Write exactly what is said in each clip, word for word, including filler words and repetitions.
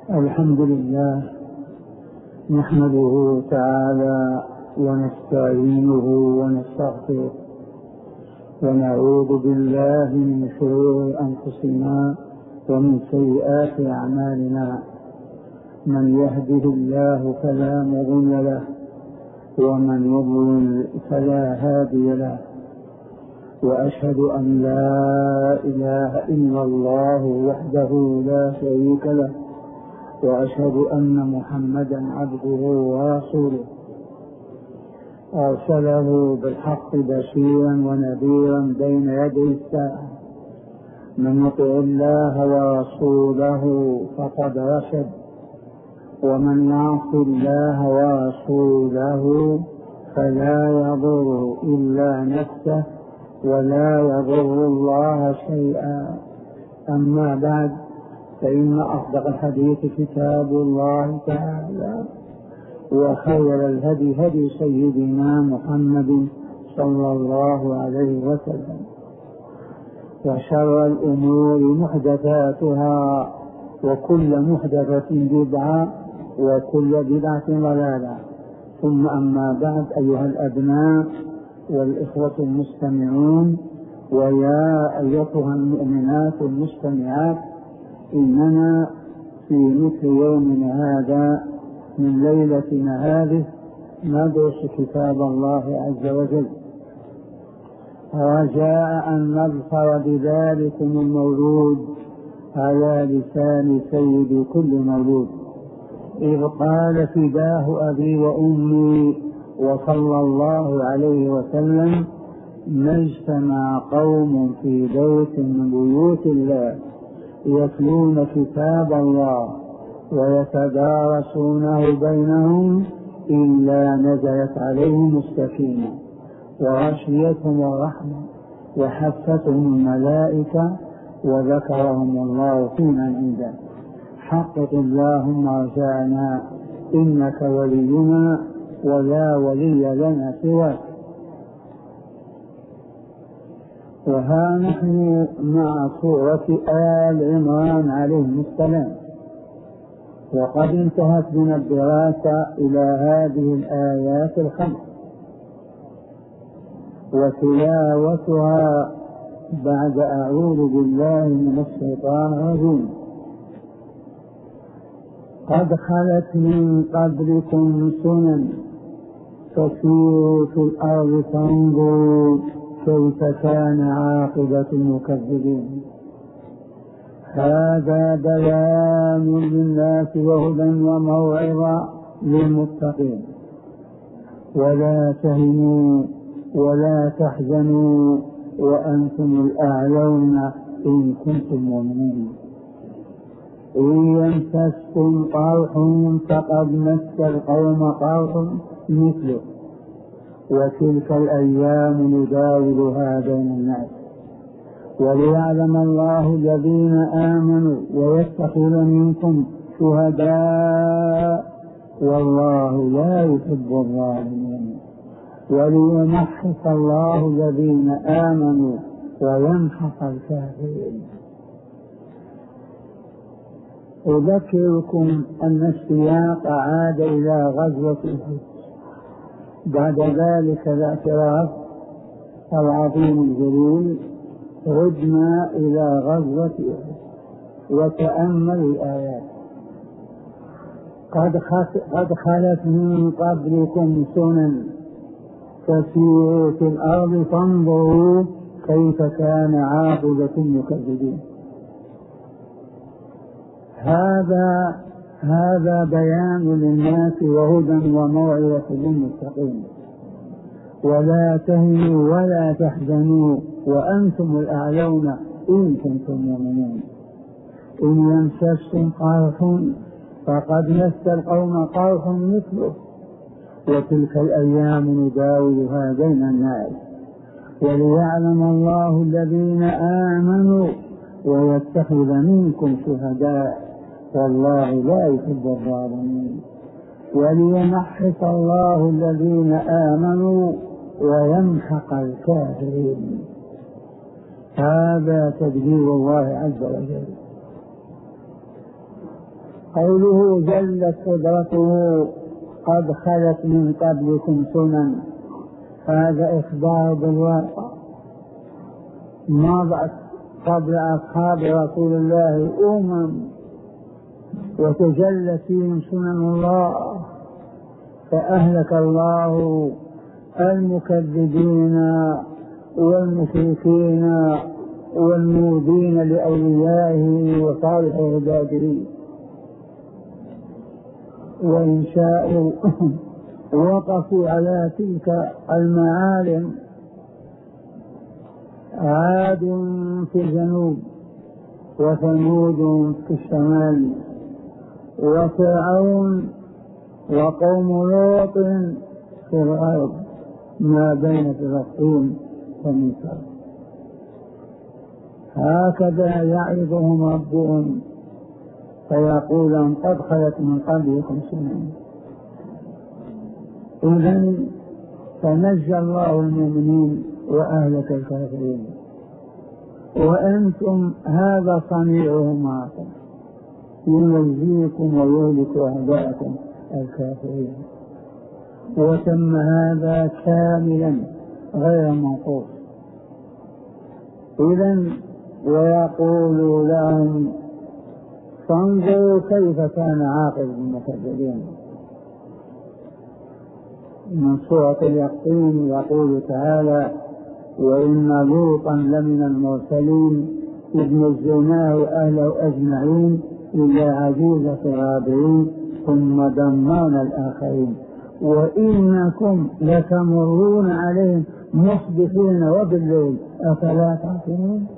الحمد لله نحمده تعالى ونستعينه ونستغفره ونعوذ بالله من شرور أنفسنا ومن سيئات أعمالنا. من يهده الله فلا مضل له ومن يضلل فلا هادي له، وأشهد أن لا إله إلا الله وحده لا شريك له، وأشهد أن محمدا عبده ورسوله أرسله بالحق بشيرا ونذيرا بين يدي الساعة. من يطع الله ورسوله فقد رشد، ومن يعص الله ورسوله فلا يضر إلا نفسه ولا يضر الله شيئا. أما بعد، فإن أصدق الحديث كتاب الله تعالى، وخير الهدي هدي سيدنا محمد صلى الله عليه وسلم، وشر الأمور محدثاتها، وكل محدثة بدعة، وكل بدعة ضلالة. ثم أما بعد، أيها الأبناء والإخوة المستمعون، ويا أيتها المؤمنات المستمعات، إننا في مثل يومنا هذا من ليلتنا هذه ندرس كتاب الله عز وجل، رجاء أن نظفر بذلكم المولود على لسان سيد كل مولود، إذ قال فداه أبي وأمي وصلى الله عليه وسلم: ما اجتمع قوم في بيت من بيوت الله يتلون كتاب الله ويتدارسونه بينهم إلا نزلت عليهم السكينة وغشيتهم الرحمة وحفتهم الملائكة وذكرهم الله في من عنده. حقق اللهم رجاءنا، إنك ولينا ولا ولي لنا سواك. وها نحن مع سورة آل عمران عليه السلام، وقد انتهت بنا الدراسة إلى هذه الآيات الخمس، وتلاوتها بعد أعوذ بالله من الشيطان الرجيم. قد خلت من قبلكم سنن فسيروا في الأرض فانظروا كيف كان عاقبة المكذبين. هذا بيان للناس وهدى وموعظة للمتقين. ولا تهنوا ولا تحزنوا وأنتم الأعلون إن كنتم مؤمنين. إن يمسسكم قرح فقد مس القوم قرح مثله، وتلك الأيام نداولها بين الناس، وليعلم الله الذين آمنوا ويتخذ منكم شهداء والله لا يحب الظالمين، وليمحص الله الذين آمنوا ويمحص الكافرين. أذكركم أن السياق عاد إلى غزوة أحد. بعد ذلك الاعتراف العظيم الجليل عدنا إلى غزوة أحد. وتأمل الآيات: قد خلت من قبلكم سنن فسيروا في الأرض فانظروا كيف كان عاقبة المكذبين. هذا هذا بيان للناس وهدى وموعظة للمتقين. ولا تهنوا ولا تحزنوا وأنتم الأعلون إن كنتم مؤمنين. إن يمسسكم قرح فقد مس القوم قرح مثله، وتلك الأيام نداولها بين الناس، وليعلم الله الذين آمنوا ويتخذ منكم شهداء والله لا يحب الظالمين، وليمحص الله الذين آمنوا ويمحق الكافرين. هذا تدبير الله عز وجل. قوله جلت قدرته قد خلت من قبلكم سنن، هذا إخبار بالواقع. مضت قبل أصحاب رسول الله أمم وتجلت فيهم سنن الله، فأهلك الله المكذبين والمشركين والمؤذين لأوليائه وصالح عباده. وإن شاءوا وقفوا على تلك المعالم. عاد في الجنوب وثمود في الشمال وفرعون وقوم لوط في الأرض ما بين فلسطين ومصر. هكذا يعظهم ربهم فيقول لهم قد خلت من قبلكم سنن. إذن فنجى الله المؤمنين وأهلك الكافرين، وأنتم هذا صنيعه معكم، ينجيكم ويهلك أعداءكم الكافرين. وتم هذا كاملا غير منقوص. إذن ويقول لهم فانظروا كيف كان عاقبة المكذبين. من سورة اليقين يقول تعالى وإن لوطا لمن المرسلين إذ نجيناه أهله أجمعين إلا عجوزة الغابرين ثم دمرنا الآخرين وإنكم لتمرون عليهم مصبحين وبالليل أفلا تعقلون.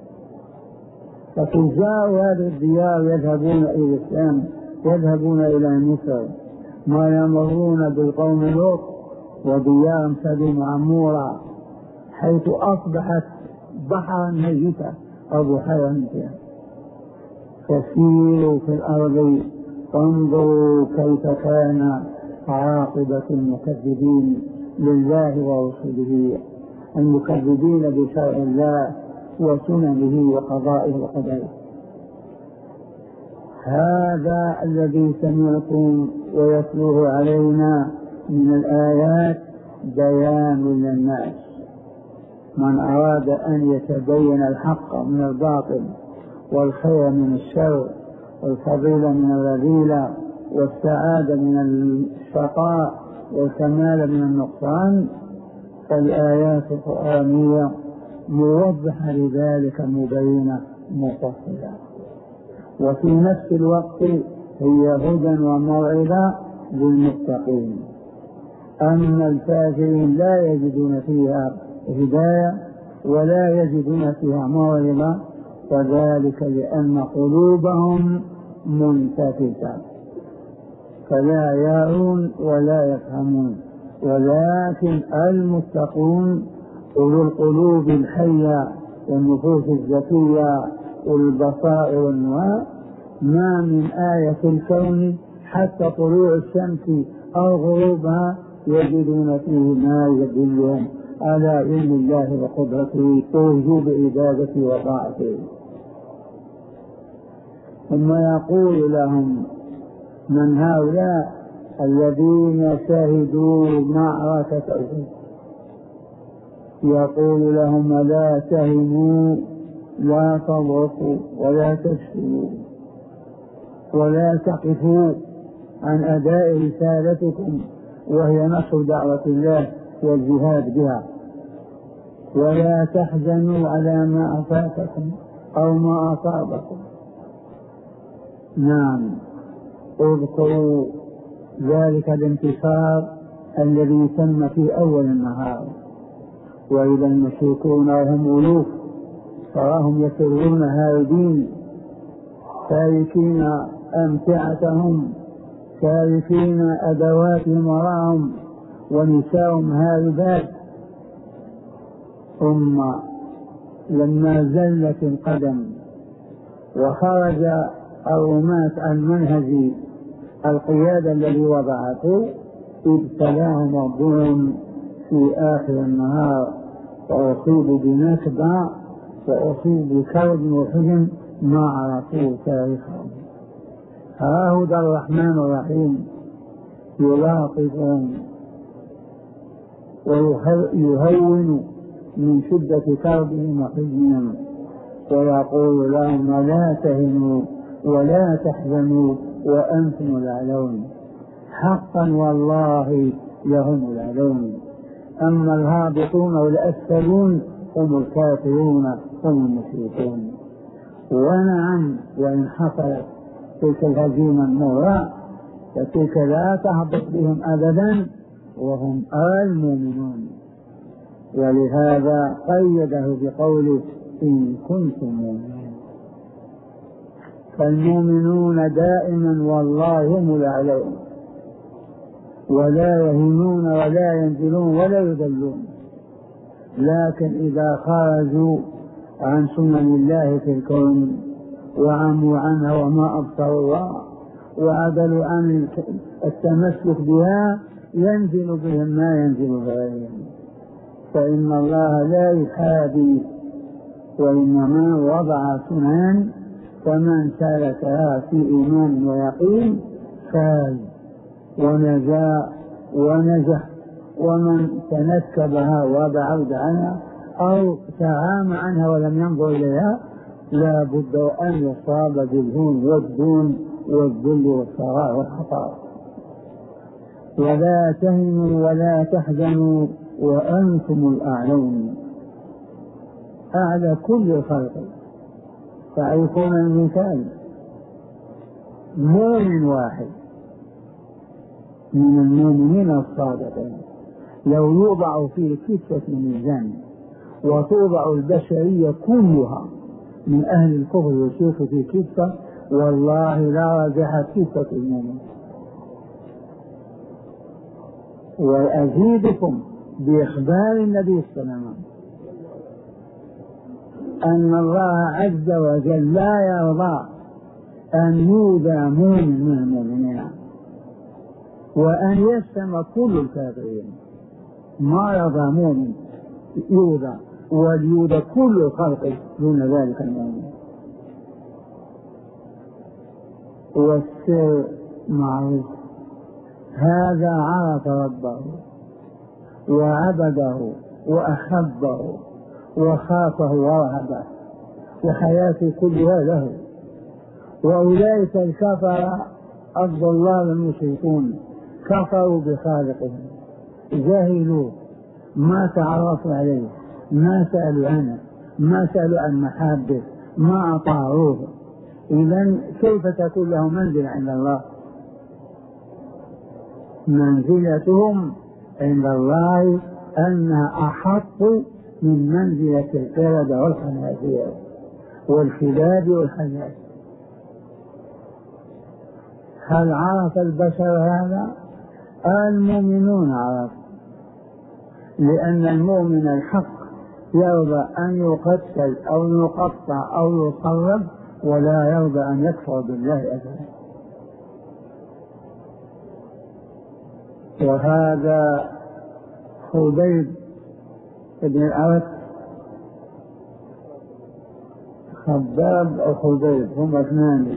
فتجار هذه الديار يذهبون إلى الشام، يذهبون إلى مصر، ما يمرون بالقوم لوط وديار سدوم عمورة حيث أصبحت بحرا ميتا أو بحيرا ميتا. فسيروا في الأرض فانظروا كيف كان عاقبة المكذبين لله ورسوله، المكذبين بشرع الله وسننه وقضائه وقدره. هذا الذي سمعتم ويتلوه علينا من الآيات بيان للناس. من أراد أن يتبين الحق من الباطل والخير من الشر والفضيلة من الرذيلة والسعادة من الشقاء والكمال من النقصان، فالآيات القرآنية موضحة لذلك مبينة مفصلة، وفي نفس الوقت هي هدى وموعظة للمتقين. أما الكافرين لا يجدون فيها هداية ولا يجدون فيها موعظة، وذلك لأن قلوبهم منتفسة فلا يرون ولا يفهمون. ولكن المتقون أولو القلوب الحية والنفوس الزكية والبصائر والنواة، ما من آية في الكون حتى طلوع الشمس أو غروبها يجدون فيه ما يدلهم على علم الله وقدرته ووجوب عبادته وطاعته. ثم يقول لهم من هؤلاء الذين شهدوا معركة أحد، يقول لهم لا تهنوا لا تضعفوا ولا تفشلوا ولا تقفوا عن أداء رسالتكم وهي نشر دعوة الله والجهاد بها، ولا تحزنوا على ما أفاتكم أو ما أصابكم. نعم، اذكروا ذلك الانتصار الذي تم في أول النهار، وإذا المشركون وهم ألوف تراهم يسرون هاربين تاركين أمتعتهم تاركين أدواتهم وراءهم ونساءهم هاربات. ثم لما زلت القدم وخرج الرماة عن منهج القيادة الذي وضعته ابتلاهم ربهم في آخر النهار فأصيبوا بنكبة وأصيبوا بكرب وحزن ما عرفوا تاريخهم. ها هو الرحمن الرحيم يلاطفهم ويهون من شدة كربهم وحزنهم ويقول لهم لا تهنوا ولا تحزنوا وأنتم الأعلون. حقا والله لهم الأعلون. أما الهابطون والأسفلون هم الكافرون هم المشركون. ونعم وإن حصلت تلك الهزيمة المرة فتلك لا تهبط بهم أبدا وهم المؤمنون. ولهذا قيده بقوله إن كنتم مؤمنين. فالمؤمنون دائما والله هم الأعلون ولا يهينون ولا ينزلون ولا يذلون. لكن إذا خرجوا عن سنن الله في الكون وعموا عنها وما أبصروا وعدلوا عن التمسك بها ينزل بهم ما ينزل بغيرهم. فإن الله لا يحابي وإنما وضع سنن فمن سلكها في إيمان ويقين فاز ونجا ونجح ومن تنكبها وبعد عنها أو تعام عنها ولم ينظر إليها لا بد أن يصاب بالهون والدون والذل والصغار والخطأ. ولا تهنوا ولا تحزنوا وأنتم الأعلون. أعلى كل خلق. تعرفون المثال مؤمن واحد من المؤمنين الصادقين لو يوضع في كفة ميزان وتوضع البشرية كلها من أهل الكفر والشرك في كفة والله لا رجحت كفة المؤمن. وأزيدكم بإخبار النبي صلى الله عليه وسلم أن الله عز وجل لا يرضى أن يودى مؤمن من المؤمنين وأن يسلم كل الكافرين. ما يرضى مؤمن يودى وليودى كل الخلق دون ذلك المؤمن. والسر معروف. هذا عرف ربه وعبده وأحبه وخافه ورهبه وحياته كلها له. وأولئك الكفر الضلال المشركون كفروا بخالقهم جاهلوا ما تعرفوا عليه ما سألوا عنه ما سألوا عن محابه ما أطاعوه. إذن كيف تكون له منزل عند الله؟ منزلتهم عند الله أنها أحط من منزلة القردة والخنازير والكلاب والحيات. هل عرف البشر هذا؟ المؤمنون عرف. لأن المؤمن الحق يرضى أن يقتل أو يقطع أو يصلب ولا يرضى أن يكفر بالله أبدا. وهذا خبيب بن الأرت خباب أو خبيب هم اثنان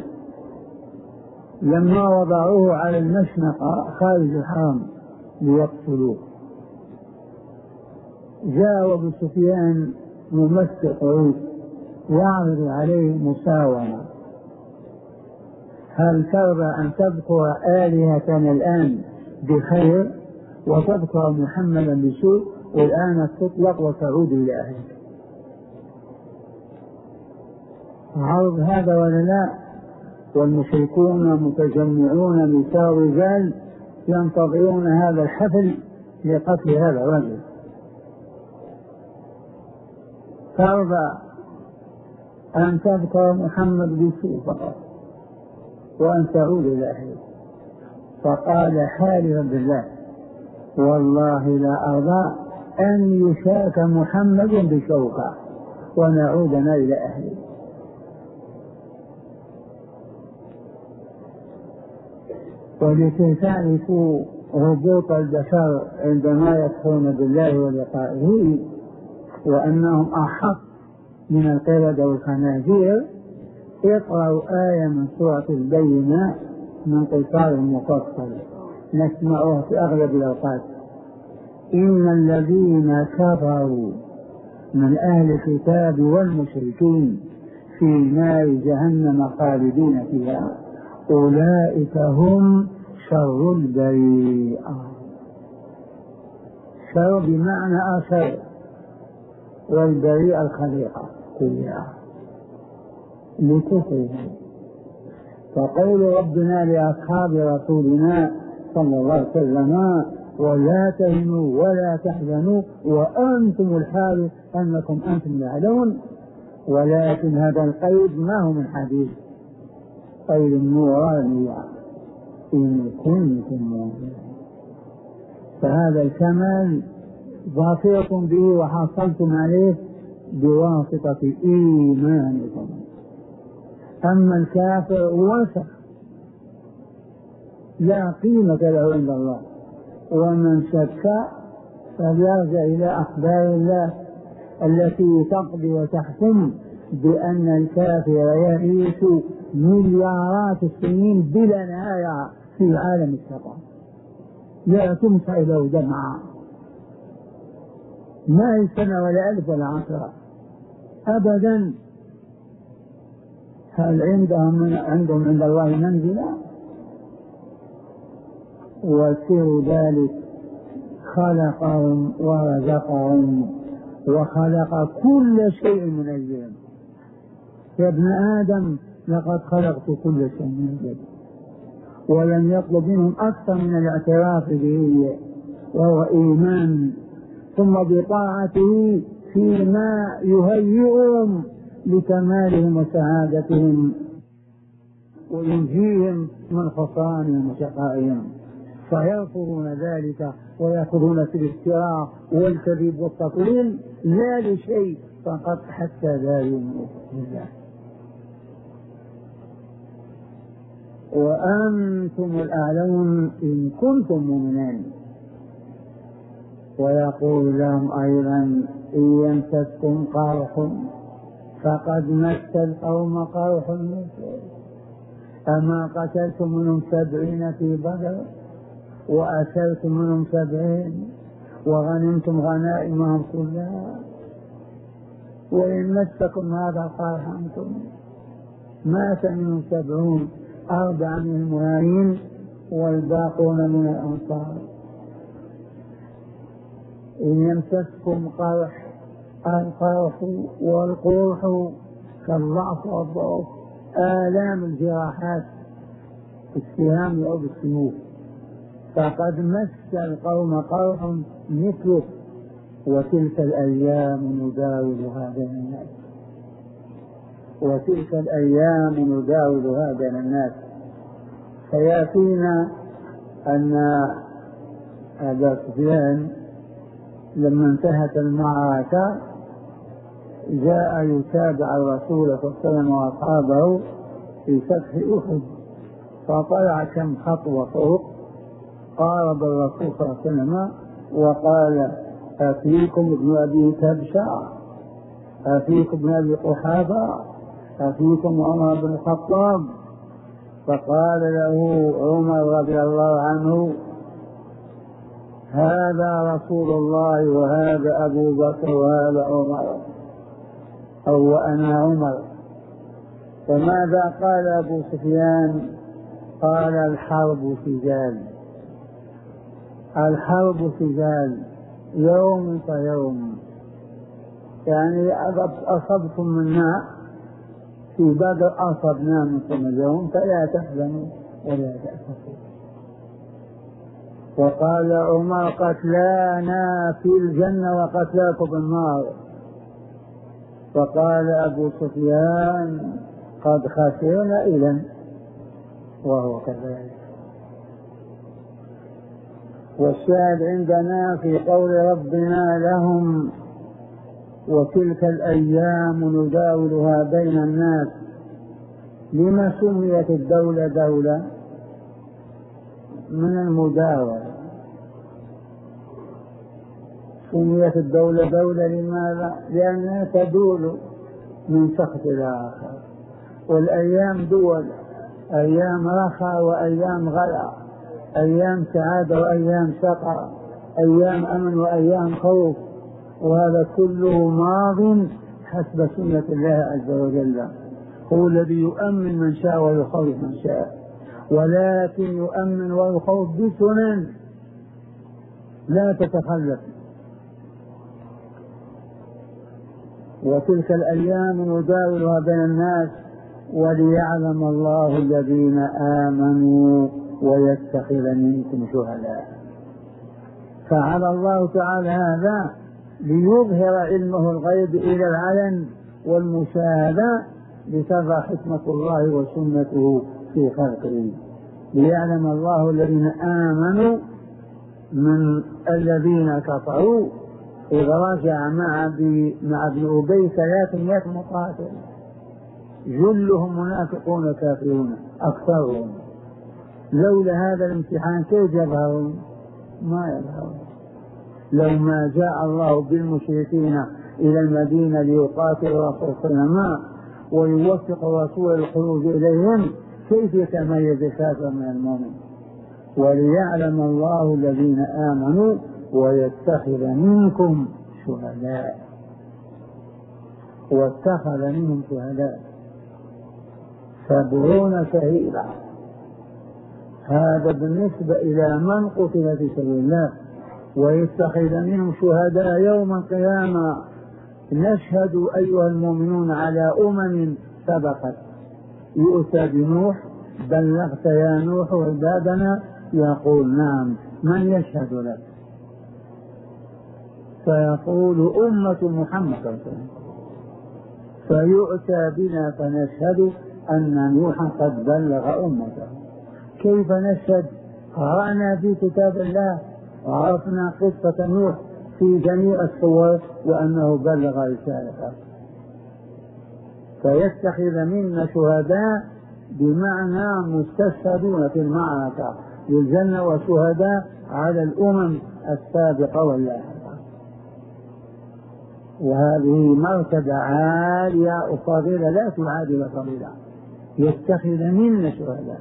لما وضعوه على المشنقة خارج الحرم ليقتلوه جاء أبو سفيان ممثل قريش يعرض عليه مساومة. هل ترضى أن تذكر آلهة الآن بخير وتذكر محمدا بسوء والآن تطلق وتعود إلى أهلك؟ عرض هذا ولا لا؟ والمشركون متجمعون نساء ورجال ينتظرون هذا الحفل لقتل هذا الرجل. ترضى أن تذكر محمد بسوء فقط وأن تعود إلى أهلك؟ فقال حالفا بالله والله لا أرضى أن يشاك محمد بشوكة ونعودنا إلى أهله. ولكي تعرفوا هبوط البشر عندما يكفرون بالله ولقائه وأنهم أحق من القردة والخنازير اقرأوا آية من سورة البينة من قصار مفصل نسمعها في أغلب الأوقات. إن الذين كفروا من أهل الكتاب والمشركين في نار جهنم خالدين فيها أولئك هم شر البريئة. شر بمعنى أشر، والبريئة الخليقة كلها لكفرهم. فقول ربنا لأصحاب رسولنا صلى الله عليه وسلم ولا تهنوا ولا تحزنوا وأنتم الحال أنكم أنتم الأعلون، ولكن هذا القيد ما هو من حديث، قيد النورانية إن كنتم مؤمنين. فهذا الكمال ظافركم به وحصلتم عليه بواسطة إيمانكم. أما الكافر وسخ لا قيمة له عند الله، ومن شك فليرجع إلى أخبار الله التي تقضي وتحكم بأن الكافر يعيش مليارات السنين بلا نهاية في عالم الشيطان، لا تمسح له دمعة، ما هي سنة ولا ألف ولا عشرة أبدا. هل عندهم عندهم عند الله منزلة؟ وسر ذلك خلقهم ورزقهم وخلق كل شيء من أجلهم. يا ابن آدم لقد خلقت كل شيء من أجلك، ولم يطلب منهم أكثر من الاعتراف به وهو إيمان، ثم بطاعته فيما يهيئهم لكمالهم وسعادتهم وينجيهم من خسرانهم وشقائهم، فيرفضون ذلك ويأخذون في الافتراء والكذب والتطويل لا لشيء فقط حتى لا يؤمنوا بالله. وأنتم الأعلون إن كنتم مؤمنين. ويقول لهم أيضا إن يمسسكم قرح فقد مس القوم قرح مثله، أما قتلتم منهم سبعين في بدر وأسرتم منهم سبعين وغنمتم غنائمهم كلها، وإن مسكم هذا القرح أنتم مات منهم سبعون، أربعة من المهاجرين والباقون من الأنصار. إن يمسسكم قرح، القرح والقرح كالضعف والضعف، آلام الجراحات السهام أو بالسيوف، فقد مس القوم قرح مثله، وتلك الأيام نداولها بين الناس، وتلك الأيام نداولها بين الناس. فيأتينا أن أبا سفيان لما انتهت المعركة جاء يتابع الرسول صلى الله عليه وسلم وأصحابه في فتح أحد، فطلع كم خطوة فوق، قارب الرسول صلى الله عليه وسلم وقال أفيكم ابن أبي كبشة، أفيكم ابن أبي قحافة، أفيكم عمر بن الخطاب؟ فقال له عمر رضي الله عنه هذا رسول الله وهذا أبو بكر وهذا عمر، أو وأنا عمر. فماذا قال أبو سفيان؟ قال الحرب سجال، الحرب سجال يوم فيوم، يعني أصبتم منا في بدر أصبنا منكم اليوم فلا تحزنوا ولا تأسفوا. وقال عمر قتلانا في الجنة وقتلاكم في النار. فقال أبو سفيان قد خسرنا إذن، وهو كذلك. والشاهد عندنا في قول ربنا لهم وتلك الأيام نداولها بين الناس. لما سميت الدولة دولة؟ من المداولة. سميت الدولة دولة لماذا؟ لأنها تدول من شخص إلى آخر، والأيام دول، أيام رخاء وأيام غلا، أيام سعادة وأيام شقاء، أيام أمن وأيام خوف، وهذا كله ماض حسب سنة الله عز وجل. هو الذي يؤمن من شاء ويخوف من شاء، ولكن يؤمن ويخوف بسنن لا تتخلف. وتلك الأيام نداولها بين الناس وليعلم الله الذين آمنوا ويتخذ منكم شهداء. فعل الله تعالى هذا ليظهر علمه الغيب إلى العلن والمشاهدة، لترى حكمة الله وسنته في خلقه، ليعلم الله الذين آمنوا من الذين كفروا. إذ رجع مع مع ابن أبي ثلاثمائة مقاتل، جلهم منافقون كافرون أكثرهم. لولا هذا الامتحان كيف يظهرون؟ ما يظهرون. لو ما جاء الله بالمشركين إلى المدينة ليقاتلوا رسول الله صلى الله عليه وسلم ويوفق الرسول الخروج إليهم، كيف يتميز الكافر من المؤمن؟ وليعلم الله الذين آمنوا ويتخذ منكم شهداء. واتخذ منهم شهداء سبعون شهيدا. هذا بالنسبة إلى من قتل في سبيل الله. ويتخذ منهم شهداء يوم القيامة. نشهد أيها المؤمنون على أمم سبقت. يؤتى بنوح: بلغت يا نوح عبادنا؟ يقول: نعم. من يشهد لك؟ فيقول: أمة محمد صلى الله عليه وسلم. فيؤتى بنا فنشهد أن نوحا قد بلغ أمته. كيف نشهد؟ قرأنا في كتاب الله وعرفنا قصة نوح في جميع الصور وأنه بلغ رسالته. فيتخذ منا شهداء بمعنى مستشهدون في المعركة للجنة، وشهداء على الأمم السابقة واللاحقة. وهذه مرتبة عالية وفضيلة لا تعادل فضيلة. يتخذ منا شهداء.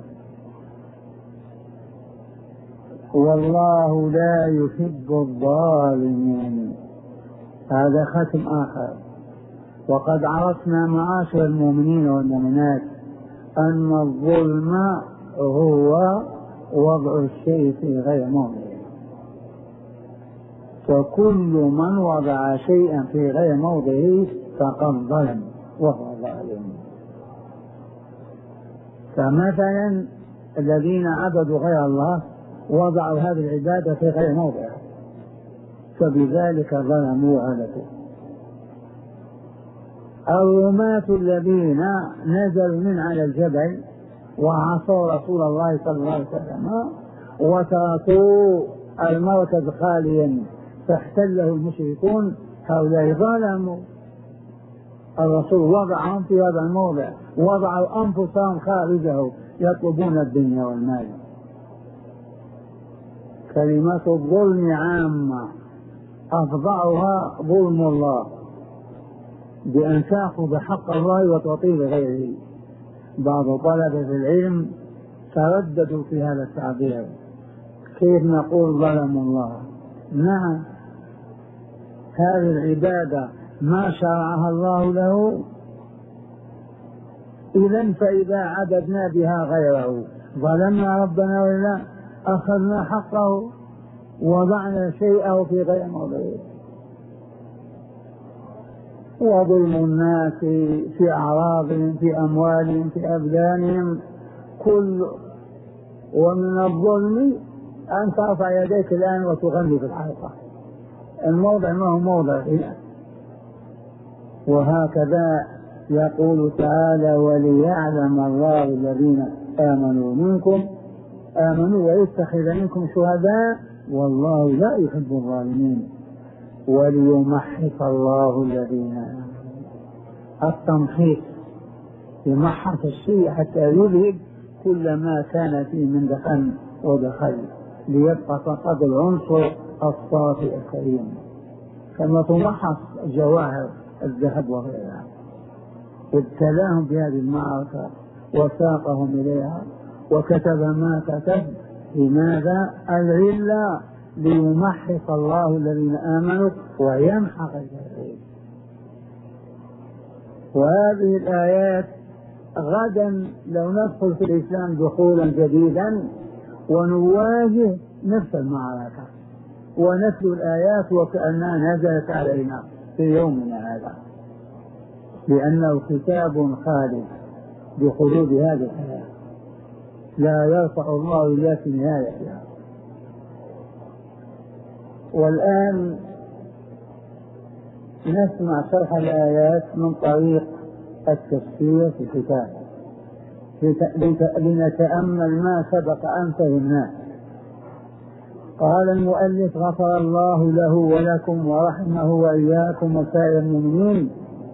والله لا يحب الظالمين. هذا ختم آخر. وقد عرفنا معاشر المؤمنين والمؤمنات أن الظلم هو وضع الشيء في غير موضعه. فكل من وضع شيئا في غير موضعه فقد ظلم وهو ظالم. فمثلا الذين عبدوا غير الله وضعوا هذه العبادة في غير موضعها، فبذلك ظلموا وهلكوا. الرماة الذين نزلوا من على الجبل وعصوا رسول الله صلى الله عليه وسلم وتركوا المركز خاليا فاحتله المشركون، هؤلاء ظلموا. الرسول وضعهم في هذا الموضع، وضعوا أنفسهم خارجه يطلبون الدنيا والمال. كلمة الظلم عامة، أفضعها ظلم الله بأن تأخذ حق الله وتعطيه لغيره. بعض طلبة العلم ترددوا في هذا التعبير: كيف نقول ظلم الله؟ نعم، هذه العبادة ما شرعها الله له، إذن فإذا عبدنا بها غيره ظلمنا ربنا ولا أخذنا حقه وضعنا شيئه في غير موضعه. وظلم الناس في أعراضهم، في أموالهم، في أبدانهم، كل ومن الظلم أن ترفع يديك الآن وتغني في الحلقة. الموضع ما هو موضع هنا. وهكذا يقول تعالى: وليعلم الله الذين آمنوا منكم آمنوا ويتخذ منكم شهداء والله لا يحب الظالمين وليمحص الله الذين آمنوا. التمحيص يمحص الشيء حتى يذهب كل ما كان فيه من دخن ودخل، ليبقى فقط العنصر الصافي الكريم، كما تمحص جواهر الذهب وغيرها. وابتلاهم بهذه المعركة وساقهم إليها وكتب ما كتب. لماذا؟ العلة ليمحص الله الذين آمنوا ويمحق الكافرين. وهذه الآيات غدا لو ندخل في الإسلام دخولا جديدا ونواجه نفس المعركة ونتلو الآيات وكأنها نزلت علينا في يومنا هذا، لأنه كتاب خالد بخلود هذه الحياة لا يرفع الله إلا في نهايتها. والآن نسمع شرح الآيات من طريق التفسير في الكتاب لنتأمل ما سبق أن فهمناه. قال المؤلف غفر الله له ولكم ورحمه وإياكم وسائر المؤمنين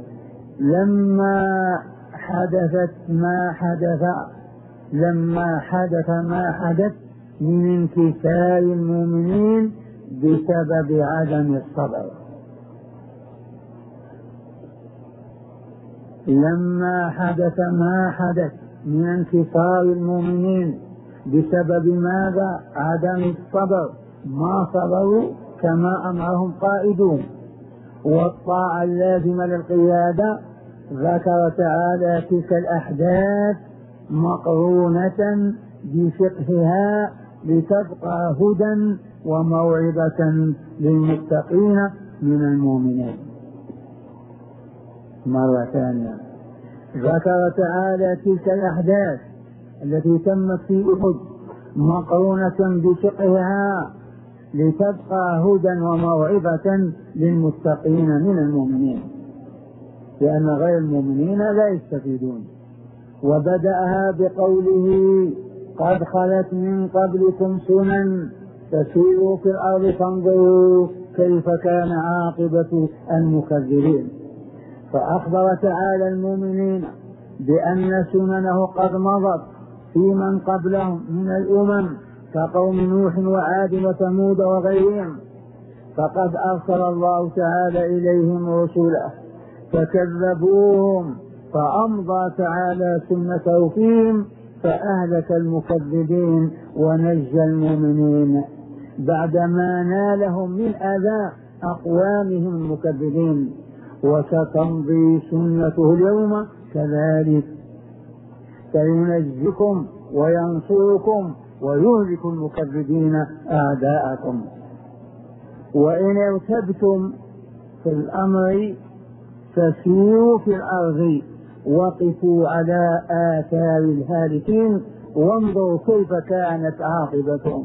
لما حدثت ما حدث لما حدث ما حدث من انكسار المؤمنين بسبب عدم الصبر. لما حدث ما حدث من انكسار المؤمنين بسبب ماذا؟ عدم الصبر، ما صبروا كما أمرهم قائدون والطاعة اللازمة للقيادة. ذكر تعالى تلك الأحداث مقرونة بفقهها لتبقى هدى وموعظة للمتقين من المؤمنين. مرة ثانية ذكر تعالى تلك الأحداث التي تمت في أحد مقرونة بفقهها لتبقى هدى وموعظة للمتقين من المؤمنين، لأن غير المؤمنين لا يستفيدون. وبدأها بقوله قد خلت من قبلكم سنن فسيروا في الأرض فانظروا كيف كان عاقبة المكذبين. فأخبر تعالى المؤمنين بأن سننه قد مضت في من قبلهم من الأمم كقوم نوح وعاد وثمود وغيرهم، فقد أرسل الله تعالى إليهم رسله فكذبوهم فأمضى تعالى سنته فيهم فأهلك المكذبين ونجى المؤمنين بعدما نالهم من أذى أقوامهم المكذبين. وستمضي سنته اليوم كذلك فينجيكم وينصركم ويهلك المكذبين أعداءكم. وإن ارتبتم في الأمر فسيروا في الأرض وقفوا على آثار الهالكين وانظروا كيف كانت عاقبتهم.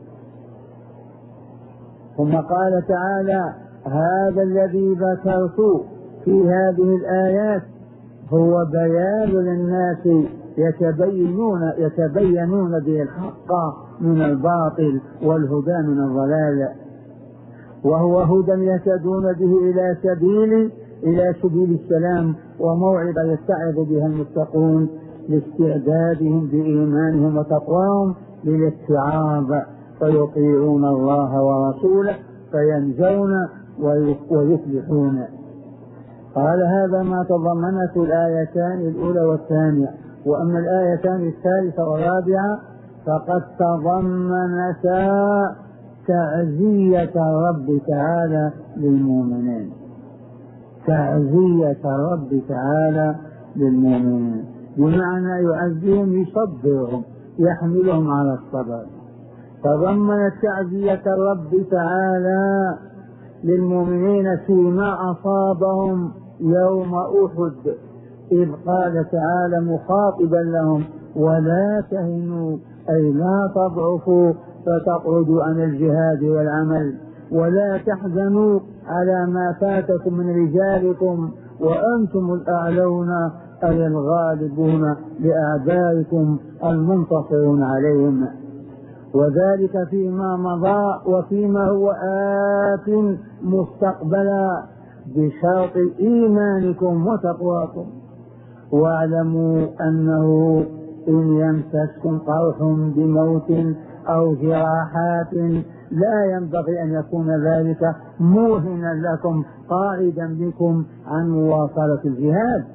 ثم قال تعالى هذا الذي ذكرت في هذه الآيات هو بيان للناس يتبينون يتبينون به الحق من الباطل والهدى من الضلال، وهو هدى يهتدون به إلى سبيل إلى سبيل السلام وموعظة يتعظ بها المتقون لاستعدادهم بإيمانهم وتقواهم للاتعاظ فيطيعون الله ورسوله فينجون ويفلحون. قال هذا ما تضمنته الآيتان الأولى والثانية. وأما الآيتان الثالثة والرابعة فقد تضمنتا تعزية الرب تعالى للمؤمنين، تعزية الرب تعالى للمؤمنين بمعنى يعزيهم يصبرهم يحملهم على الصبر. تضمنت تعزية الرب تعالى للمؤمنين فيما أصابهم يوم أحد، إذ قال تعالى مخاطبا لهم ولا تهنوا أي لا تضعفوا فتقعدوا عن الجهاد والعمل، ولا تحزنوا على ما فاتكم من رجالكم وأنتم الأعلون أي الغالبون لأعدائكم المنتصرون عليهم، وذلك فيما مضى وفيما هو آت مستقبلا بشرط إيمانكم وتقواكم. واعلموا أنه إن يمسسكم قرح بموت أو جراحات لا ينبغي أن يكون ذلك موهنا لكم قاعدا بكم عن مواصلة الجهاد،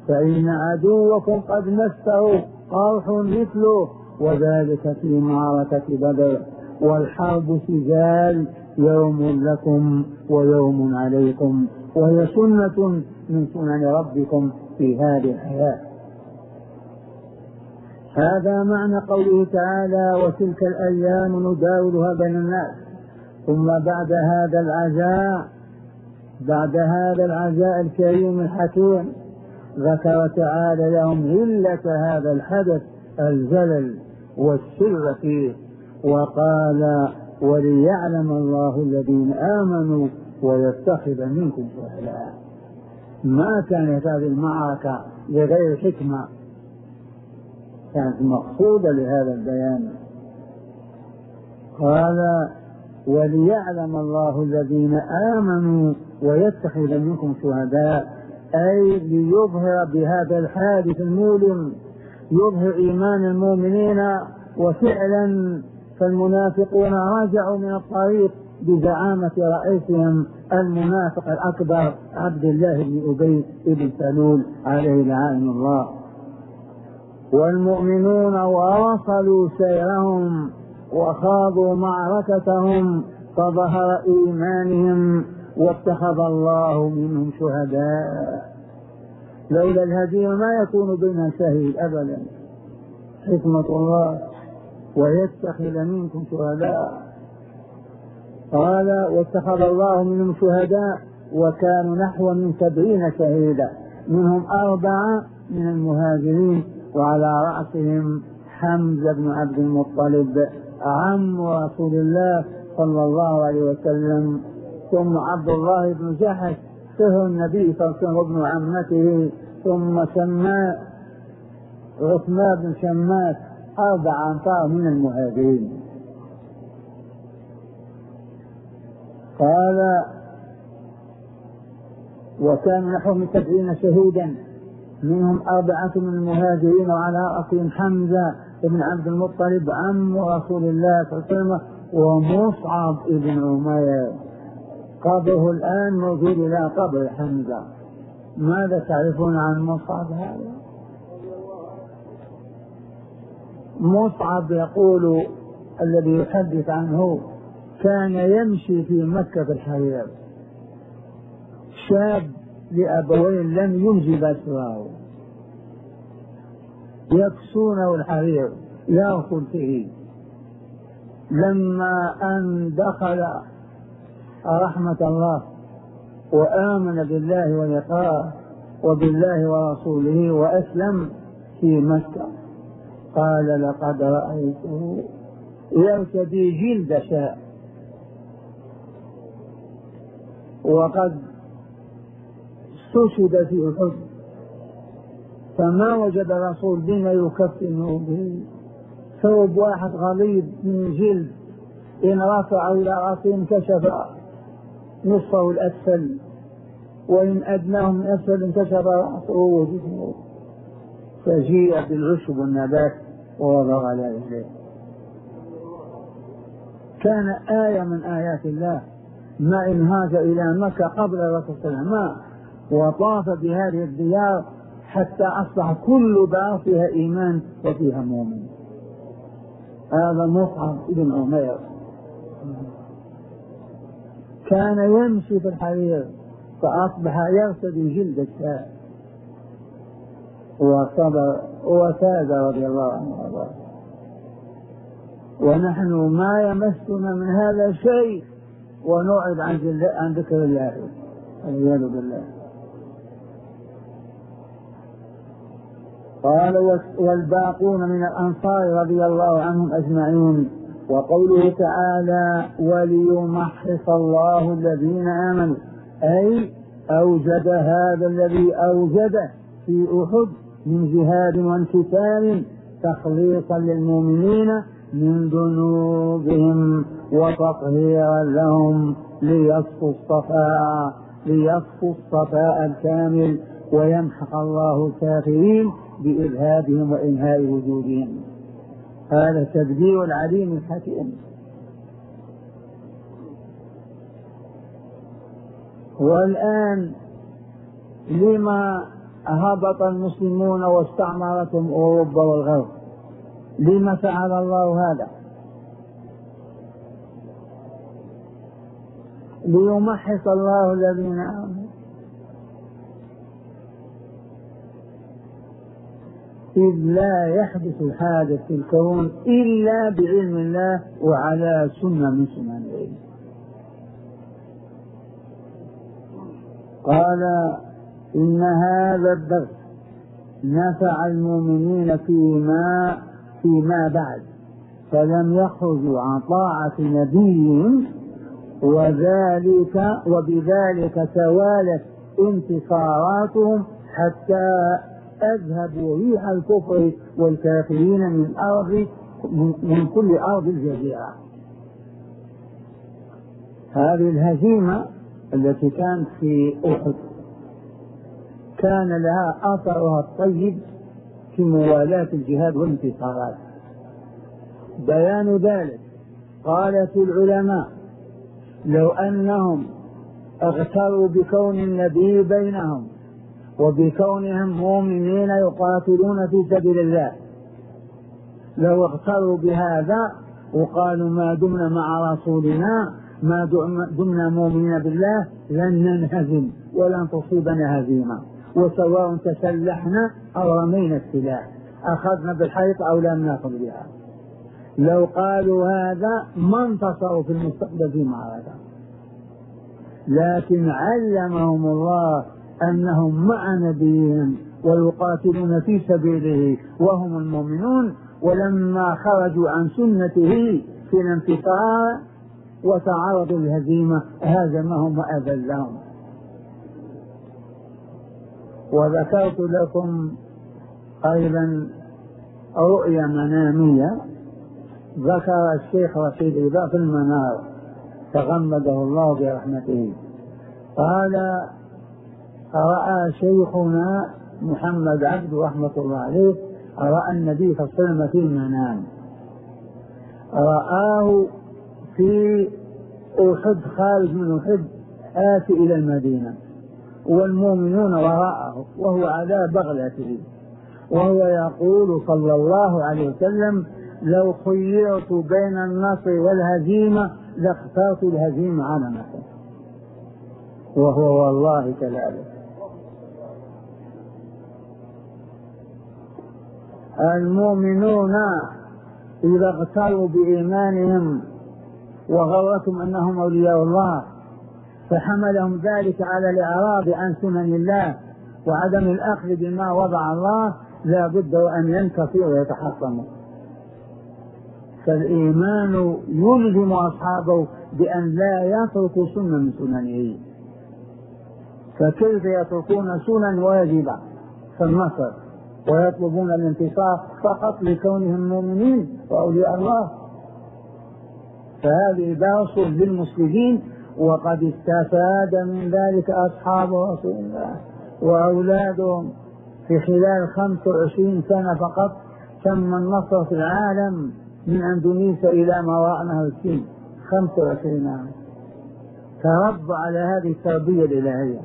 فإن عدوكم قد مسه قرح مثله وذلك في معركة بدر، والحرب سجال يوم لكم ويوم عليكم، وهي سنة من سنن ربكم في هذه الحياة. هذا معنى قوله تعالى: وتلك الأيام نداولها بين الناس. ثم بعد هذا العزاء بعد هذا العزاء الكريم الحكيم ذكر تعالى لهم علة هذا الحدث الزلل والسر فيه، وقال: وليعلم الله الذين آمنوا ويتخذ منكم شهداء. ما كانت هذه المعركة لغير حكمة، كانت مقصودة لهذا البيان. قال: وليعلم الله الذين آمنوا ويتخذ منكم شهداء، أي ليظهر بهذا الحادث المؤلم، يظهر إيمان المؤمنين. وفعلا فالمنافقون رجعوا من الطريق بزعامة رئيسهم المنافق الأكبر عبد الله بن أبي بن سلول عليه لعائن الله، والمؤمنون واصلوا سيرهم وخاضوا معركتهم فظهر إيمانهم واتخذ الله منهم شهداء. لولا الهدير ما يكون بينها شهيد أبدا، حكمة الله. ويتخذ منكم شهداء، قال: واتخذ الله منهم شهداء، وكانوا نحو من سبعين شهيدا، منهم أربعة من المهاجرين، وعلى رأسهم حمزة بن عبد المطلب عم رسول الله صلى الله عليه وسلم، ثم عبد الله بن جحش سهر النبي صلى الله عليه وسلم وابن عمته، ثم شماس عثمان بن شماس، أربع أنفار من المهاجرين. قال: وكان نحو من سبعين شهيدا، منهم أربعة من المهاجرين، وعلى رأسهم حمزة بن عبد المطلب عم رسول الله صلى الله عليه وسلم، ومصعب بن عمير قبره الآن موجود إلى قبر حمزة. ماذا تعرفون عن مصعب هذا؟ مصعب يقول الذي يحدث عنه: كان يمشي في مكة في الحرير، شاب لأبوين لم ينجب أسراره يكسونه الحرير يأخذ فيه. لما أن دخل رحمة الله وآمن بالله ولقاه وبالله ورسوله وأسلم في مكة، قال: لقد رأيته يرتدي جلد شاء، وقد استشهد في أحد، فما وجد الرسول بما يكفنه به، ثوب واحد غليظ من جلد إن رفع إلى رأسه انكشف نصفه الأسفل، وإن أدناه من أسفل انكشف رأسه وجسمه، فجيء بالعشب والنبات ووضع على رجله. كان آية من آيات الله، ما انهاج إلى مكة قبل الرسول صلى الله عليه وسلم وطاف بهذه الديار حتى أصبح كل دار فيها إيمان وفيها مؤمن. هذا مصعب بن عمير كان يمشي في الحرير فأصبح يرتدي جلد الشاة، وصبر وفاز رضي الله عنه وارضاه. ونحن ما يمسنا من هذا شيء ونعرض عن, عن ذكر الله والعياذ بالله. قال: والباقون من الأنصار رضي الله عنهم أجمعين. وقوله تعالى: وليمحص الله الذين آمنوا، أي أوجد هذا الذي أوجده في أحد من جهاد وانتصار تخليصا للمؤمنين من ذنوبهم وتطهيرا لهم، ليصفوا الصفاء ليصفوا الصفاء الكامل، ويمحق الله الكافرين بإذهابهم وإنهاء وجودهم. هذا تدبير العليم الحكيم. والآن لما هبط المسلمون واستعمرتهم أوروبا والغرب. لما فعل الله هذا؟ ليمحص الله الذين آمنوا، إذ لا يحدث الحادث في الكون إلا بعلم الله وعلى سنة من سنن العلم. قال إن هذا الدرس نفع المؤمنين فيما فيما بعد، فلم يخرجوا عن طاعة نبيهم، وذلك وبذلك توالت انتصاراتهم حتى أذهبوا ريح الكفر والكافرين من أرض من كل أرض الجزيرة. هذه الهزيمة التي كانت في أحد كان لها أثرها الطيب في موالاة الجهاد والانتصارات. بيان ذلك قالت العلماء لو أنهم اغتروا بكون النبي بينهم وبكونهم مؤمنين يقاتلون في سبيل الله، لو اغتروا بهذا وقالوا ما دمنا مع رسولنا ما دمنا مؤمنين بالله لن ننهزم ولن تصيبنا هزيمة، وسواء تسلحنا أو رمينا السلاح، أخذنا بالحيط أو لم نأخذ بها. لو قالوا هذا ما انتصروا في المستقبل في معركة، لكن علمهم الله أنهم مع نبيهم ويقاتلون في سبيله وهم المؤمنون، ولما خرجوا عن سنته في الانتصار وتعرضوا للهزيمة هزمهم وأذلهم. وذكرت لكم أيضا رؤيا منامية ذكر الشيخ رشيد رضا في المنار تغمده الله برحمته. قال رأى شيخنا محمد عبد رحمة الله عليه رأى النبي صلى الله عليه وسلم في المنام، رآه في أحد خارج من أحد آتي إلى المدينة والمؤمنون وراءه وهو على بغلته، وهو يقول صلى الله عليه وسلم لو خيرت بين النصر والهزيمة لاخترت الهزيمة على نفسه، وهو والله كذلك. المؤمنون إذا اغتروا بإيمانهم وغرتهم أنهم أولياء الله فحملهم ذلك على الإعراض عن سنن الله وعدم الأخذ بما وضع الله، لا بد أن ينكفوا ويتحطموا. فالإيمان يلزم أصحابه بأن لا يتركوا سنة من سننه، فكيف يتركون سنن واجبة في النصر ويطلبون الانتصار فقط لكونهم مؤمنين وأولياء الله؟ فهذه درس للمسلمين، وقد استفاد من ذلك أصحاب رسول الله وأولادهم. في خلال خمس وعشرين سنة فقط تم النصر في العالم من أندونيسيا إلى ما وراء نهر الصين، خمس وعشرين عام تربى على هذه التربية الإلهية.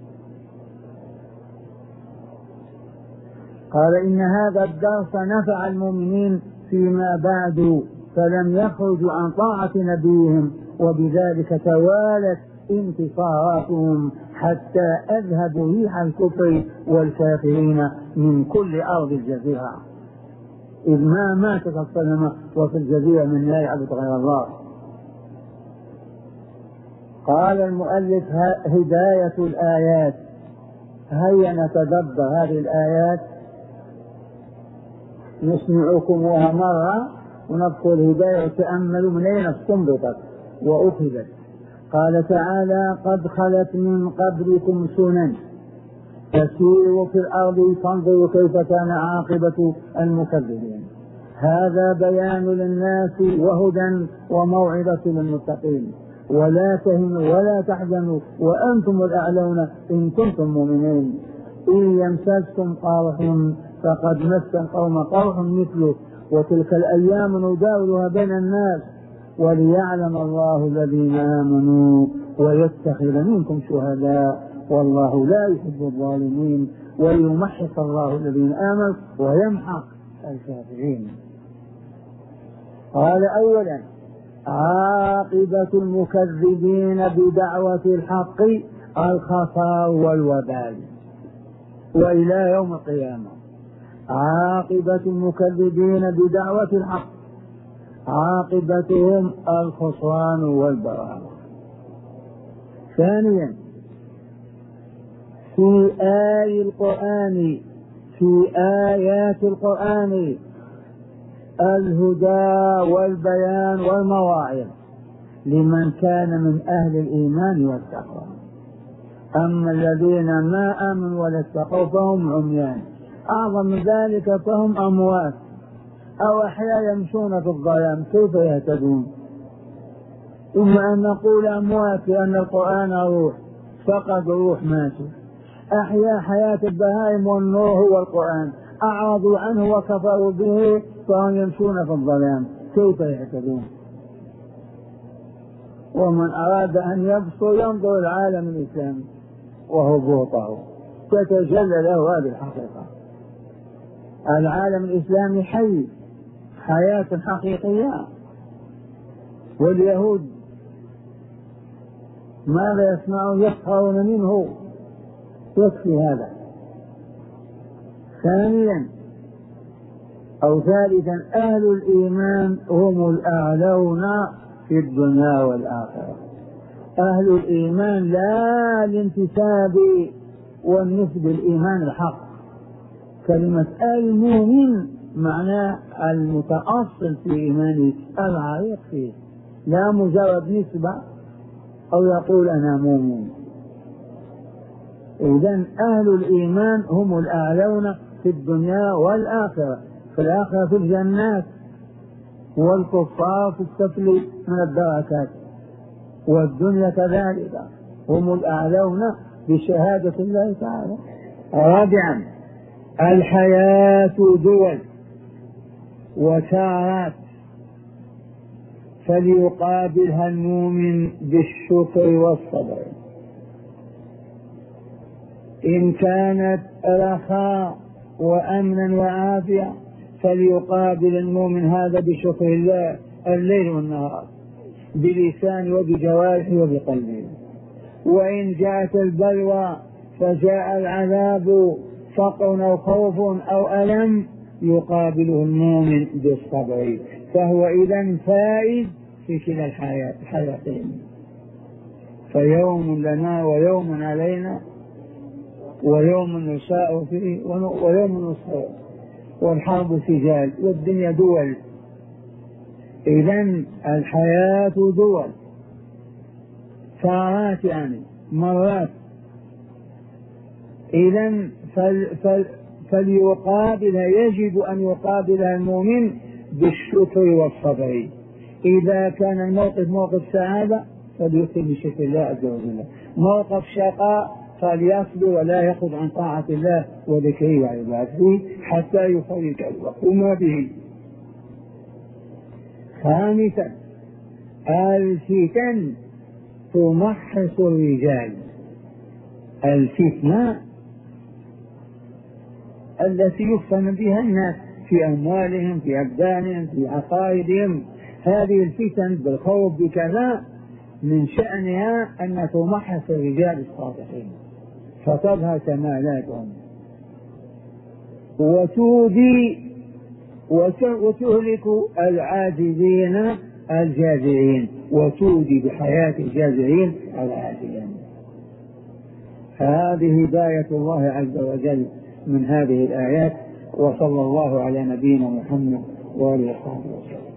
قال إن هذا الدرس نفع المؤمنين فيما بعد، فلم يخرجوا عن طاعة نبيهم، وبذلك توالت انتصاراتهم حتى أذهبوا ريح الكفر والكافرين من كل أرض الجزيرة، إذ ما مات الصنم وفي الجزيرة من لا يعبد غير الله. قال المؤلف هداية الآيات. هيا نتدبر هذه الآيات نسمعكمها مرة ونذكر الهداية وتأملوا من أين استنبطت وأخذت. قال تعالى قد خلت من قبلكم سنن فسيروا في الأرض فانظروا كيف كان عاقبة المكذبين. هذا بيان للناس وهدى وموعظة للمتقين. ولا تهنوا ولا تحزنوا وأنتم الأعلون إن كنتم مؤمنين. إن يمسسكم قرح فقد مس القوم قرح مثله وتلك الأيام نداولها بين الناس وليعلم الله الذين آمنوا ويتخذ منكم شهداء والله لا يحب الظالمين. ويمحص الله الذين آمنوا ويمحق الكافرين. قال أولا: عاقبة المكذبين بدعوة الحق الخطا والوبال وإلى يوم القيامة. عاقبة المكذبين بدعوة الحق عاقبتهم الخسران والبرار. ثانيا: في آي القرآن في آيات القرآن الهدى والبيان والمواعظ لمن كان من أهل الإيمان والتقوى. أما الذين ما آمنوا ولا اتقوا فهم عميان، أعظم من ذلك فهم أموات أو أحياء يمشون في الظلام، كيف يهتدون؟ إما أن نقول أموات لأن القرآن روح، فقد روح ماتوا. أحياء حياة البهائم والنور هو القرآن، أعرضوا عنه وكفروا به فهم يمشون في الظلام، كيف يهتدون؟ ومن أراد أن يبصر ينظر العالم الإسلامي وهبوطه تتجلى له هذه الحقيقة. العالم الإسلامي حي حياة حقيقية، واليهود ماذا يسمعون؟ يسخرون منه، يكفي هذا. ثانيا أو ثالثا: أهل الإيمان هم الأعلون في الدنيا والآخرة. أهل الإيمان لا الانتساب والنسب الإيمان الحق. كلمة المؤمن معناه المتأصل في إيمانه العريق فيه، لا مجرد نسبة أو يقول أنا مؤمن. إذن أهل الإيمان هم الأعلون في الدنيا والآخرة، في الآخرة في الجنات، والكفار في السفل من الدركات، والدنيا كذلك هم الأعلون بشهادة الله تعالى. رابعا: الحياة دول وساعات، فليقابلها المؤمن بالشكر والصبر. إن كانت رخاء وأمنا وعافية فليقابل المؤمن هذا بشكر الله الليل والنهار بلسانه وبجوارحه وبقلبه. وإن جاءت البلوى فجاء العذاب فقر أو خوف أو ألم يقابله المؤمن بالصبر، فهو إذن فائز في كلا الحياتين، فيوم لنا ويوم علينا، ويوم نشاء فيه ويوم نصبر، والحرب سجال والدنيا دول. إذن الحياة دول، ساعات يعني مرات. إذن فل فل فليقابلها، يجب أن يقابلها المؤمن بالشكر والصبر. إذا كان الموقف موقف سعادة فليكن بشكر الله عز وجل، موقف شقاء فليصبر ولا يخرج عن طاعة الله وذكره وعباده حتى يفرج الوقت ما به. خامسا: الفتن تمحص الرجال. الفتنة التي يفتن بها الناس في أموالهم، في أبدانهم، في عقائدهم، هذه الفتن بالخوف بكذا من شأنها أن تمحص الرجال الصالحين فتظهر كمالاتهم وتودي وتهلك العاجزين الجازعين، وتودي بحياة الجازعين العاجزين. هذه هداية الله عز وجل من هذه الآيات. وصلى الله على نبينا محمد وآله وصحبه وسلم.